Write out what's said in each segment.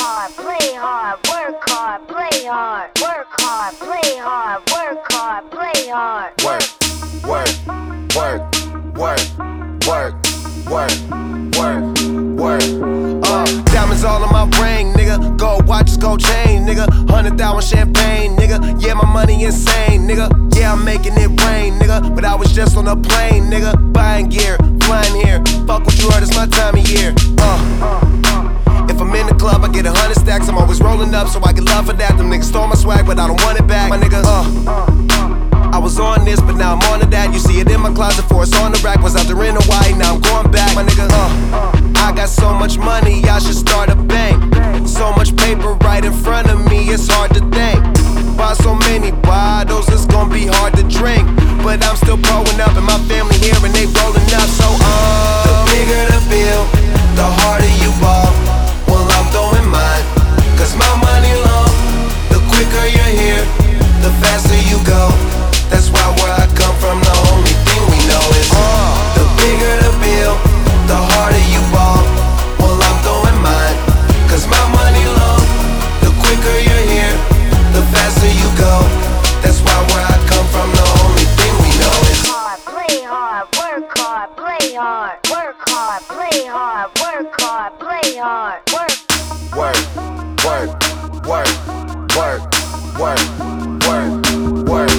hard, play hard, work hard, play hard, work hard, play hard, work hard, play hard. Work, work, work, work, work, work, work, work. Diamonds all in my ring, nigga. Gold watches, gold chain, nigga. 100,000 champagne, nigga. Yeah, my money insane, nigga. Yeah, I'm making it rain, nigga. But I was just on a plane, nigga. Buying gear, flying here. Fuck what you heard, it's my time of year. If I'm in the club, I get 100 stacks. I'm always rolling up, so I get love for that. Them niggas stole my swag, but I don't want it back. My nigga, I was on this, but now I'm on to that. You see it in my closet, for it's on the rack. Was out there in Hawaii, now I'm going back. My nigga, I got so much money, I should start a bank. So much paper right in front of me, it's hard to think. Buy so many bottles, it's gonna be hard to drink. But I'm still growing up, and my family here, and they rolling up. So, the bigger the bill, the harder you ball. Well, I'm throwing mine, cause my money long. The quicker you're here, the faster you go. That's why where I come from, the only thing we know is the bigger the bill, the harder you ball. Well, I'm throwing mine, cause my money long. The quicker you're here, the faster you go. That's why where I come from, the only thing we know is hard, play hard, work hard, play hard, work hard, play hard, work hard, play hard, work, work, work, work, work, work, work, work.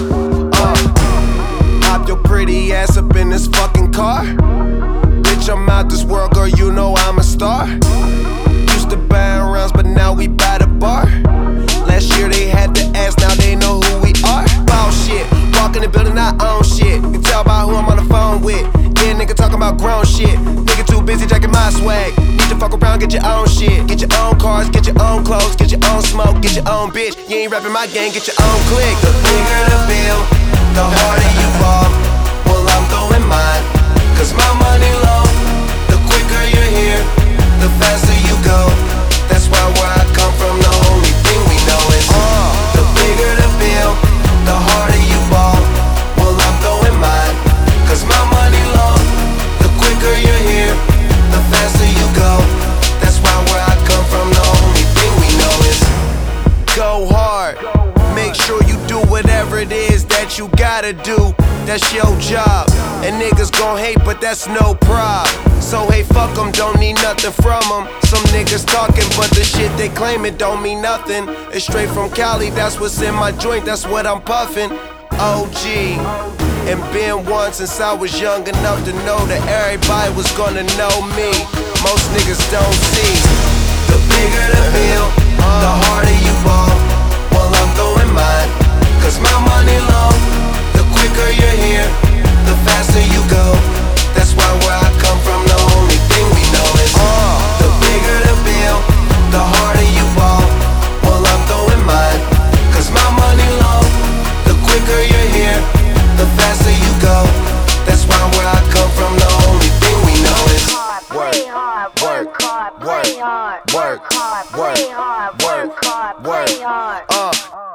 Hop your pretty ass up in this fucking car. Bitch, I'm out this world, girl, you know I'm a star. Used to buy rounds, but now we buy the bar. Last year they had to ask, now they know who we are. Ball shit, walk in the building, I own shit. You can tell by who I'm on the phone with. Yeah, nigga talking about grown shit. Nigga too busy jacking my swag. Need to fuck around, get your own shit. Get your own cars, get your own clothes, get your own smoke, get your own bitch. You ain't rapping my gang, get your own clique. The bigger the bill, the harder you fall. Well, I'm throwing mine, cause my money long. The quicker you're here, the faster you go. That's why where I come from, the only thing we know is the bigger the bill, the harder you ball. Well, I'm throwing mine, cause my money long. The quicker you're here, the faster you go. That's why where I come from, the only thing we know is go hard. Make sure you do whatever it is that you gotta do. That's your job. And niggas gon' hate, but that's no prob. So hey, fuck them, don't need nothing from them. Some niggas talking, but the shit they claim it don't mean nothing. It's straight from Cali, that's what's in my joint, that's what I'm puffin'. OG, and been one since I was young enough to know that everybody was gonna know me. Most niggas don't see. The bigger the bill, the harder you ball. Well, I'm throwing mine, cause my money long. The quicker you're here, the faster you go. That's why where I come from, the only thing we know is the bigger the bill, the harder you ball. Well, I'm throwing mine, cause my money long. The quicker you're here, the faster you go. That's why where I come from, the only thing we know is play hard, work hard, play hard, work, work hard, play hard, work hard, play hard.